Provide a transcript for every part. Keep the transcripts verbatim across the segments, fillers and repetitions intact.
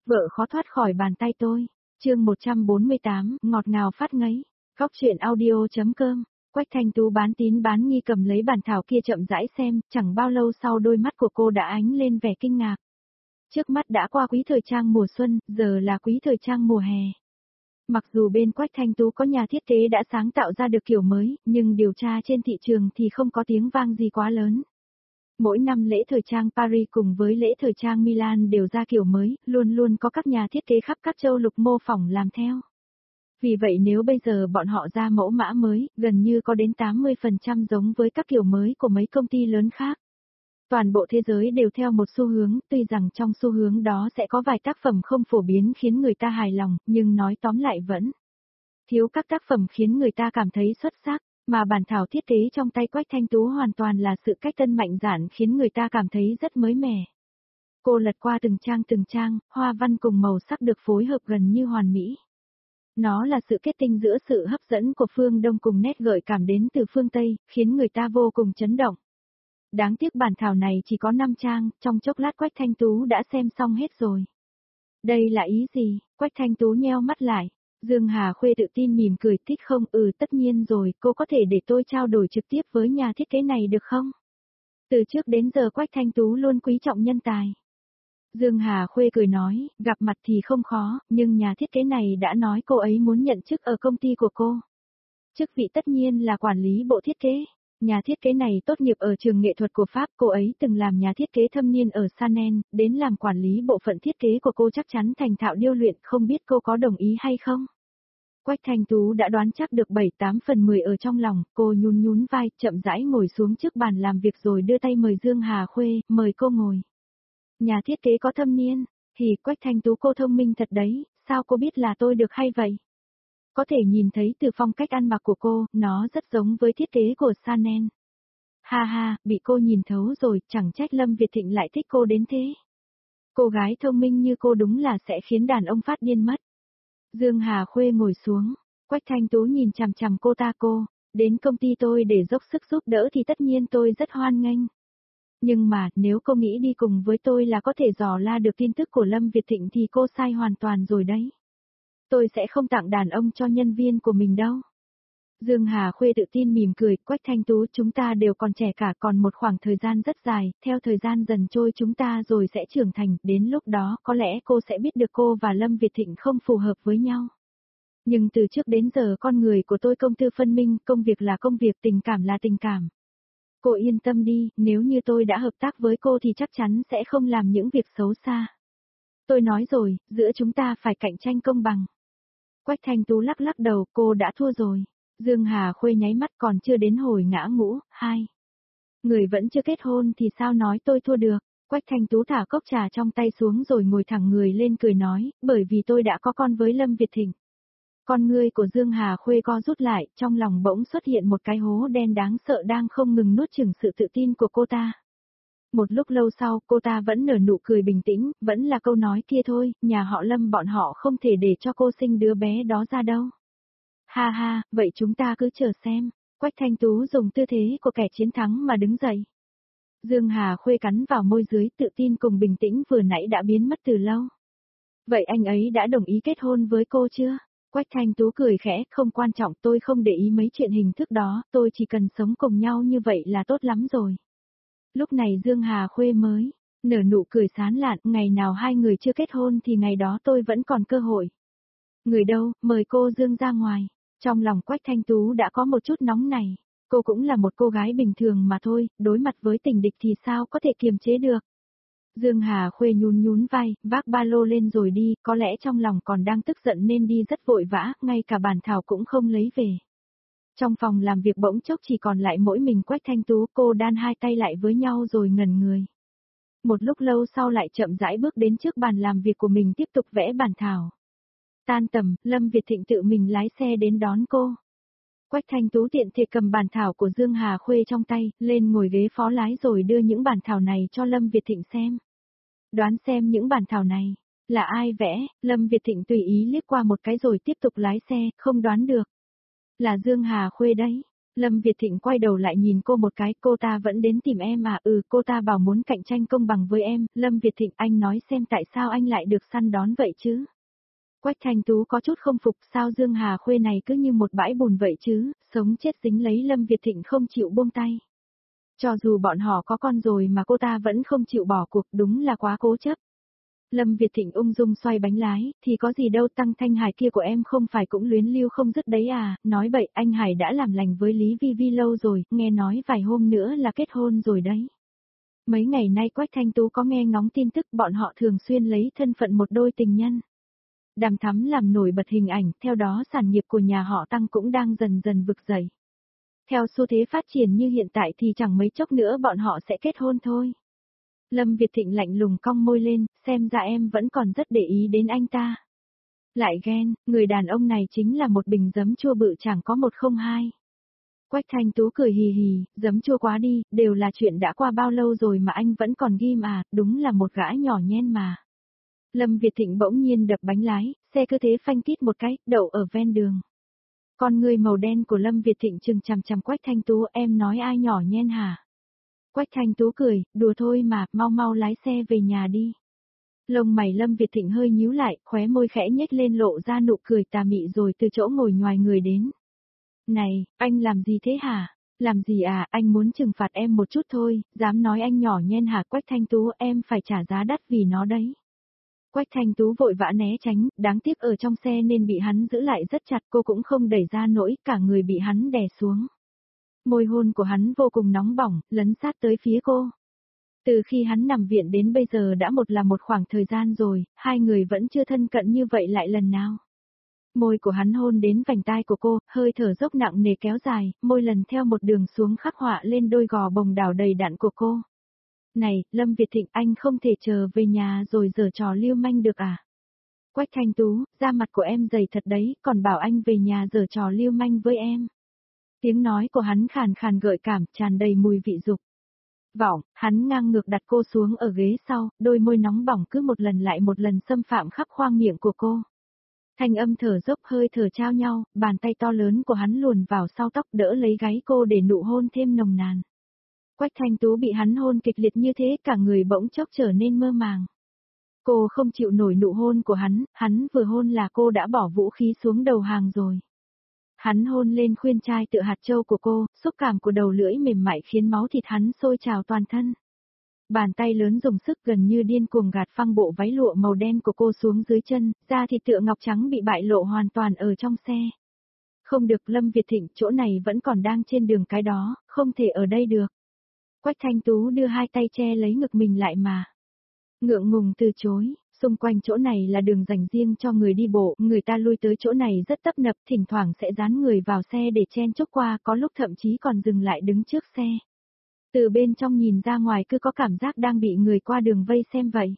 Vợ khó thoát khỏi bàn tay tôi. Chương một trăm bốn mươi tám, ngọt ngào phát ngấy. Góc truyện audio.com. Quách Thanh Tú bán tín bán nghi cầm lấy bản thảo kia chậm rãi xem, chẳng bao lâu sau đôi mắt của cô đã ánh lên vẻ kinh ngạc. Trước mắt đã qua quý thời trang mùa xuân, giờ là quý thời trang mùa hè. Mặc dù bên Quách Thanh Tú có nhà thiết kế đã sáng tạo ra được kiểu mới, nhưng điều tra trên thị trường thì không có tiếng vang gì quá lớn. Mỗi năm lễ thời trang Paris cùng với lễ thời trang Milan đều ra kiểu mới, luôn luôn có các nhà thiết kế khắp các châu lục mô phỏng làm theo. Vì vậy nếu bây giờ bọn họ ra mẫu mã mới, gần như có đến tám mươi phần trăm giống với các kiểu mới của mấy công ty lớn khác. Toàn bộ thế giới đều theo một xu hướng, tuy rằng trong xu hướng đó sẽ có vài tác phẩm không phổ biến khiến người ta hài lòng, nhưng nói tóm lại vẫn thiếu các tác phẩm khiến người ta cảm thấy xuất sắc, mà bản thảo thiết kế trong tay Quách Thanh Tú hoàn toàn là sự cách tân mạnh dạn khiến người ta cảm thấy rất mới mẻ. Cô lật qua từng trang từng trang, hoa văn cùng màu sắc được phối hợp gần như hoàn mỹ. Nó là sự kết tinh giữa sự hấp dẫn của phương Đông cùng nét gợi cảm đến từ phương Tây, khiến người ta vô cùng chấn động. Đáng tiếc bản thảo này chỉ có năm trang, trong chốc lát Quách Thanh Tú đã xem xong hết rồi. Đây là ý gì? Quách Thanh Tú nheo mắt lại. Dương Hà Khuê tự tin mỉm cười, thích không? Ừ, tất nhiên rồi, cô có thể để tôi trao đổi trực tiếp với nhà thiết kế này được không? Từ trước đến giờ Quách Thanh Tú luôn quý trọng nhân tài. Dương Hà Khuê cười nói, gặp mặt thì không khó, nhưng nhà thiết kế này đã nói cô ấy muốn nhận chức ở công ty của cô. Chức vị tất nhiên là quản lý bộ thiết kế. Nhà thiết kế này tốt nghiệp ở trường nghệ thuật của Pháp, cô ấy từng làm nhà thiết kế thâm niên ở Chanel, đến làm quản lý bộ phận thiết kế của cô chắc chắn thành thạo điêu luyện, không biết cô có đồng ý hay không? Quách Thanh Tú đã đoán chắc được bảy tám phần mười ở trong lòng, cô nhún nhún vai, chậm rãi ngồi xuống trước bàn làm việc rồi đưa tay mời Dương Hà Khuê, mời cô ngồi. Nhà thiết kế có thâm niên, thì Quách Thanh Tú cô thông minh thật đấy, sao cô biết là tôi được hay vậy? Có thể nhìn thấy từ phong cách ăn mặc của cô, nó rất giống với thiết kế của Chanel. Ha ha, bị cô nhìn thấu rồi, chẳng trách Lâm Việt Thịnh lại thích cô đến thế. Cô gái thông minh như cô đúng là sẽ khiến đàn ông phát điên mất. Dương Hà Khuê ngồi xuống, Quách Thanh Tú nhìn chằm chằm cô ta cô, đến công ty tôi để dốc sức giúp đỡ thì tất nhiên tôi rất hoan nghênh. Nhưng mà, nếu cô nghĩ đi cùng với tôi là có thể dò la được tin tức của Lâm Việt Thịnh thì cô sai hoàn toàn rồi đấy. Tôi sẽ không tặng đàn ông cho nhân viên của mình đâu. Dương Hà Khuê tự tin mỉm cười, Quách Thanh Tú chúng ta đều còn trẻ cả, còn một khoảng thời gian rất dài, theo thời gian dần trôi chúng ta rồi sẽ trưởng thành, đến lúc đó có lẽ cô sẽ biết được cô và Lâm Việt Thịnh không phù hợp với nhau. Nhưng từ trước đến giờ con người của tôi công tư phân minh, công việc là công việc, tình cảm là tình cảm. Cô yên tâm đi, nếu như tôi đã hợp tác với cô thì chắc chắn sẽ không làm những việc xấu xa. Tôi nói rồi, giữa chúng ta phải cạnh tranh công bằng. Quách Thanh Tú lắc lắc đầu, cô đã thua rồi. Dương Hà Khuê nháy mắt, còn chưa đến hồi ngã ngũ, hai. Người vẫn chưa kết hôn thì sao nói tôi thua được. Quách Thanh Tú thả cốc trà trong tay xuống rồi ngồi thẳng người lên cười nói, bởi vì tôi đã có con với Lâm Việt Thịnh. Con ngươi của Dương Hà Khuê co rút lại, trong lòng bỗng xuất hiện một cái hố đen đáng sợ đang không ngừng nuốt chửng sự tự tin của cô ta. Một lúc lâu sau, cô ta vẫn nở nụ cười bình tĩnh, vẫn là câu nói kia thôi, nhà họ Lâm bọn họ không thể để cho cô sinh đứa bé đó ra đâu. Ha ha, vậy chúng ta cứ chờ xem. Quách Thanh Tú dùng tư thế của kẻ chiến thắng mà đứng dậy. Dương Hà Khuê cắn vào môi dưới, tự tin cùng bình tĩnh vừa nãy đã biến mất từ lâu. Vậy anh ấy đã đồng ý kết hôn với cô chưa? Quách Thanh Tú cười khẽ, không quan trọng, tôi không để ý mấy chuyện hình thức đó, tôi chỉ cần sống cùng nhau như vậy là tốt lắm rồi. Lúc này Dương Hà Khuê mới nở nụ cười sán lạn, ngày nào hai người chưa kết hôn thì ngày đó tôi vẫn còn cơ hội. Người đâu, mời cô Dương ra ngoài. Trong lòng Quách Thanh Tú đã có một chút nóng này, cô cũng là một cô gái bình thường mà thôi, đối mặt với tình địch thì sao có thể kiềm chế được. Dương Hà Khuê nhún nhún vai, vác ba lô lên rồi đi, có lẽ trong lòng còn đang tức giận nên đi rất vội vã, ngay cả bản thảo cũng không lấy về. Trong phòng làm việc bỗng chốc chỉ còn lại mỗi mình Quách Thanh Tú, cô đan hai tay lại với nhau rồi ngẩn người. Một lúc lâu sau lại chậm rãi bước đến trước bàn làm việc của mình tiếp tục vẽ bản thảo. Tan tầm, Lâm Việt Thịnh tự mình lái xe đến đón cô. Quách Thanh Tú tiện thể cầm bản thảo của Dương Hà Khuê trong tay, lên ngồi ghế phó lái rồi đưa những bản thảo này cho Lâm Việt Thịnh xem. Đoán xem những bản thảo này là ai vẽ? Lâm Việt Thịnh tùy ý liếc qua một cái rồi tiếp tục lái xe, không đoán được. Là Dương Hà Khuê đấy. Lâm Việt Thịnh quay đầu lại nhìn cô một cái, cô ta vẫn đến tìm em à? Ừ, cô ta bảo muốn cạnh tranh công bằng với em. Lâm Việt Thịnh, anh nói xem tại sao anh lại được săn đón vậy chứ? Quách Thanh Tú có chút không phục, sao Dương Hà Khuê này cứ như một bãi bùn vậy chứ, sống chết dính lấy Lâm Việt Thịnh không chịu buông tay. Cho dù bọn họ có con rồi mà cô ta vẫn không chịu bỏ cuộc, đúng là quá cố chấp. Lâm Việt Thịnh ung dung xoay bánh lái, thì có gì đâu, Tăng Thanh Hải kia của em không phải cũng luyến lưu không dứt đấy à? Nói bậy, anh Hải đã làm lành với Lý Vi Vi lâu rồi, nghe nói vài hôm nữa là kết hôn rồi đấy. Mấy ngày nay Quách Thanh Tú có nghe ngóng tin tức bọn họ thường xuyên lấy thân phận một đôi tình nhân. Đàm Thắm làm nổi bật hình ảnh, theo đó sản nghiệp của nhà họ Tăng cũng đang dần dần vực dậy. Theo xu thế phát triển như hiện tại thì chẳng mấy chốc nữa bọn họ sẽ kết hôn thôi. Lâm Việt Thịnh lạnh lùng cong môi lên, xem ra em vẫn còn rất để ý đến anh ta. Lại ghen, người đàn ông này chính là một bình giấm chua bự chẳng có một không hai. Quách Thanh Tú cười hì hì, giấm chua quá đi, đều là chuyện đã qua bao lâu rồi mà anh vẫn còn ghim à, đúng là một gã nhỏ nhen mà. Lâm Việt Thịnh bỗng nhiên đập bánh lái, xe cứ thế phanh tít một cái, đậu ở ven đường. Con người màu đen của Lâm Việt Thịnh trừng chằm chằm Quách Thanh Tú, em nói ai nhỏ nhen hả? Quách Thanh Tú cười, đùa thôi mà, mau mau lái xe về nhà đi. Lông mày Lâm Việt Thịnh hơi nhíu lại, khóe môi khẽ nhếch lên lộ ra nụ cười tà mị rồi từ chỗ ngồi ngoài người đến. Này, anh làm gì thế hả? Làm gì à, anh muốn trừng phạt em một chút thôi, dám nói anh nhỏ nhen hả? Quách Thanh Tú, em phải trả giá đắt vì nó đấy. Quách Thanh Tú vội vã né tránh, đáng tiếc ở trong xe nên bị hắn giữ lại rất chặt, cô cũng không đẩy ra nổi, cả người bị hắn đè xuống. Môi hôn của hắn vô cùng nóng bỏng, lấn sát tới phía cô. Từ khi hắn nằm viện đến bây giờ đã một là một khoảng thời gian rồi, hai người vẫn chưa thân cận như vậy lại lần nào. Môi của hắn hôn đến vành tai của cô, hơi thở dốc nặng nề kéo dài, môi lần theo một đường xuống khắc họa lên đôi gò bồng đảo đầy đặn của cô. Này, Lâm Việt Thịnh, anh không thể chờ về nhà rồi giở trò lưu manh được à? Quách Thanh Tú, da mặt của em dày thật đấy, còn bảo anh về nhà giở trò lưu manh với em. Tiếng nói của hắn khàn khàn gợi cảm, tràn đầy mùi vị dục. Vọng, hắn ngang ngược đặt cô xuống ở ghế sau, đôi môi nóng bỏng cứ một lần lại một lần xâm phạm khắp khoang miệng của cô. Thanh âm thở dốc hơi thở trao nhau, bàn tay to lớn của hắn luồn vào sau tóc đỡ lấy gáy cô để nụ hôn thêm nồng nàn. Quách Thanh Tú bị hắn hôn kịch liệt như thế cả người bỗng chốc trở nên mơ màng. Cô không chịu nổi nụ hôn của hắn, hắn vừa hôn là cô đã bỏ vũ khí xuống đầu hàng rồi. Hắn hôn lên khuyên trai tựa hạt châu của cô, xúc cảm của đầu lưỡi mềm mại khiến máu thịt hắn sôi trào toàn thân. Bàn tay lớn dùng sức gần như điên cuồng gạt phăng bộ váy lụa màu đen của cô xuống dưới chân, da thịt tựa ngọc trắng bị bại lộ hoàn toàn ở trong xe. Không được, Lâm Việt Thịnh, chỗ này vẫn còn đang trên đường cái đó, không thể ở đây được. Quách Thanh Tú đưa hai tay che lấy ngực mình lại mà. Ngượng ngùng từ chối, xung quanh chỗ này là đường dành riêng cho người đi bộ, người ta lui tới chỗ này rất tấp nập, thỉnh thoảng sẽ dán người vào xe để chen chúc qua, có lúc thậm chí còn dừng lại đứng trước xe. Từ bên trong nhìn ra ngoài cứ có cảm giác đang bị người qua đường vây xem vậy.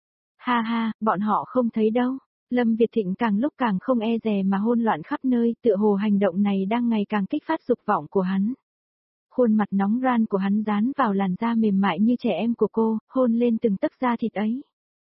Ha ha, bọn họ không thấy đâu. Lâm Việt Thịnh càng lúc càng không e dè mà hôn loạn khắp nơi, tựa hồ hành động này đang ngày càng kích phát dục vọng của hắn. Khuôn mặt nóng ran của hắn dán vào làn da mềm mại như trẻ em của cô, hôn lên từng tấc da thịt ấy.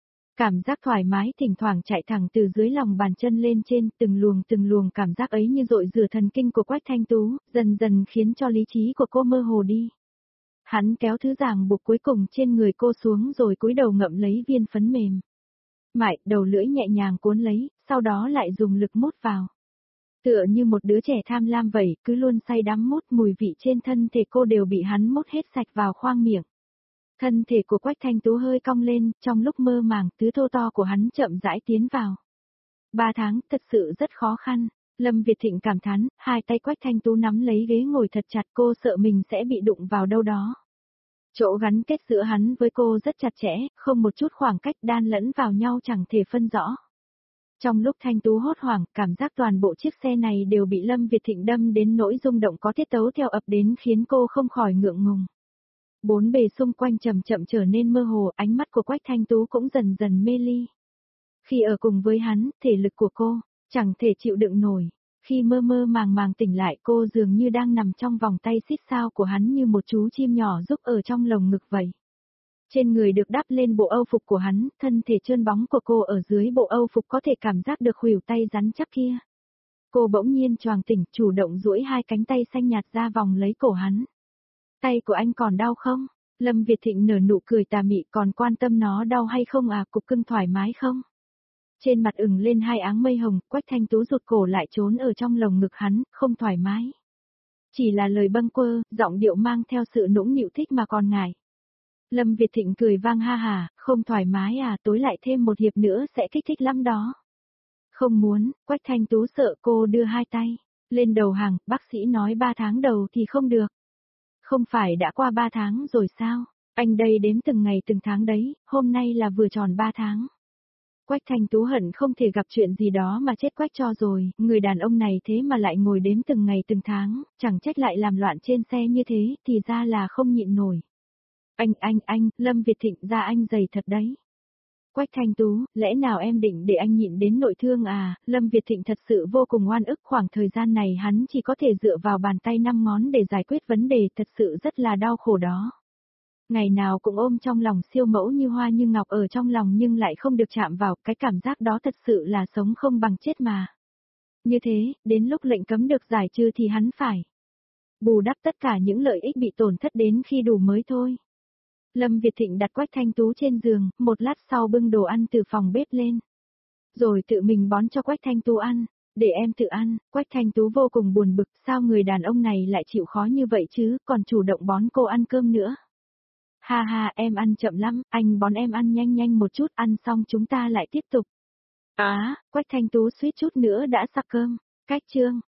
Cảm giác thoải mái thỉnh thoảng chạy thẳng từ dưới lòng bàn chân lên trên, từng luồng từng luồng cảm giác ấy như dội rửa thần kinh của Quách Thanh Tú, dần dần khiến cho lý trí của cô mơ hồ đi. Hắn kéo thứ ràng buộc cuối cùng trên người cô xuống rồi cúi đầu ngậm lấy viên phấn mềm. Mại, đầu lưỡi nhẹ nhàng cuốn lấy, sau đó lại dùng lực mút vào. Tựa như một đứa trẻ tham lam vậy, cứ luôn say đắm mút, mùi vị trên thân thể cô đều bị hắn mút hết sạch vào khoang miệng. Thân thể của Quách Thanh Tú hơi cong lên, trong lúc mơ màng, tứ thô to của hắn chậm rãi tiến vào. Ba tháng, thật sự rất khó khăn. Lâm Việt Thịnh cảm thán, hai tay Quách Thanh Tú nắm lấy ghế ngồi thật chặt, cô sợ mình sẽ bị đụng vào đâu đó. Chỗ gắn kết giữa hắn với cô rất chặt chẽ, không một chút khoảng cách, đan lẫn vào nhau chẳng thể phân rõ. Trong lúc Thanh Tú hốt hoảng, cảm giác toàn bộ chiếc xe này đều bị Lâm Việt Thịnh đâm đến nỗi rung động có tiết tấu theo ập đến khiến cô không khỏi ngượng ngùng. Bốn bề xung quanh chậm chậm trở nên mơ hồ, ánh mắt của Quách Thanh Tú cũng dần dần mê ly. Khi ở cùng với hắn, thể lực của cô chẳng thể chịu đựng nổi. Khi mơ mơ màng màng tỉnh lại, cô dường như đang nằm trong vòng tay xít sao của hắn như một chú chim nhỏ giúp ở trong lồng ngực vậy. Trên người được đắp lên bộ âu phục của hắn, thân thể trơn bóng của cô ở dưới bộ âu phục có thể cảm giác được khuỷu tay rắn chắc kia. Cô bỗng nhiên choàng tỉnh, chủ động duỗi hai cánh tay xanh nhạt ra vòng lấy cổ hắn. Tay của anh còn đau không? Lâm Việt Thịnh nở nụ cười tà mị, còn quan tâm nó đau hay không à, cục cưng thoải mái không? Trên mặt ửng lên hai áng mây hồng, Quách Thanh Tú rụt cổ lại trốn ở trong lồng ngực hắn, không thoải mái. Chỉ là lời bâng quơ, giọng điệu mang theo sự nũng nịu thích mà còn ngại. Lâm Việt Thịnh cười vang ha hà, không thoải mái à, tối lại thêm một hiệp nữa sẽ kích thích lắm đó. Không muốn, Quách Thanh Tú sợ cô đưa hai tay lên đầu hàng, bác sĩ nói ba tháng đầu thì không được. Không phải đã qua ba tháng rồi sao? Anh đây đếm từng ngày từng tháng đấy, hôm nay là vừa tròn ba tháng. Quách Thanh Tú hận không thể gặp chuyện gì đó mà chết quách cho rồi, người đàn ông này thế mà lại ngồi đếm từng ngày từng tháng, chẳng trách lại làm loạn trên xe như thế, thì ra là không nhịn nổi. Anh, anh, anh, Lâm Việt Thịnh ra anh dày thật đấy. Quách Thanh Tú, lẽ nào em định để anh nhịn đến nội thương à, Lâm Việt Thịnh thật sự vô cùng oan ức, khoảng thời gian này hắn chỉ có thể dựa vào bàn tay năm ngón để giải quyết vấn đề, thật sự rất là đau khổ đó. Ngày nào cũng ôm trong lòng siêu mẫu như hoa như ngọc ở trong lòng nhưng lại không được chạm vào, cái cảm giác đó thật sự là sống không bằng chết mà. Như thế, đến lúc lệnh cấm được giải trừ thì hắn phải bù đắp tất cả những lợi ích bị tổn thất đến khi đủ mới thôi. Lâm Việt Thịnh đặt Quách Thanh Tú trên giường, một lát sau bưng đồ ăn từ phòng bếp lên. Rồi tự mình bón cho Quách Thanh Tú ăn, để em tự ăn, Quách Thanh Tú vô cùng buồn bực, sao người đàn ông này lại chịu khó như vậy chứ, còn chủ động bón cô ăn cơm nữa. Ha ha, em ăn chậm lắm, anh bón em ăn nhanh nhanh một chút, ăn xong chúng ta lại tiếp tục. Á, à, Quách Thanh Tú suýt chút nữa đã sặc cơm. Cách chương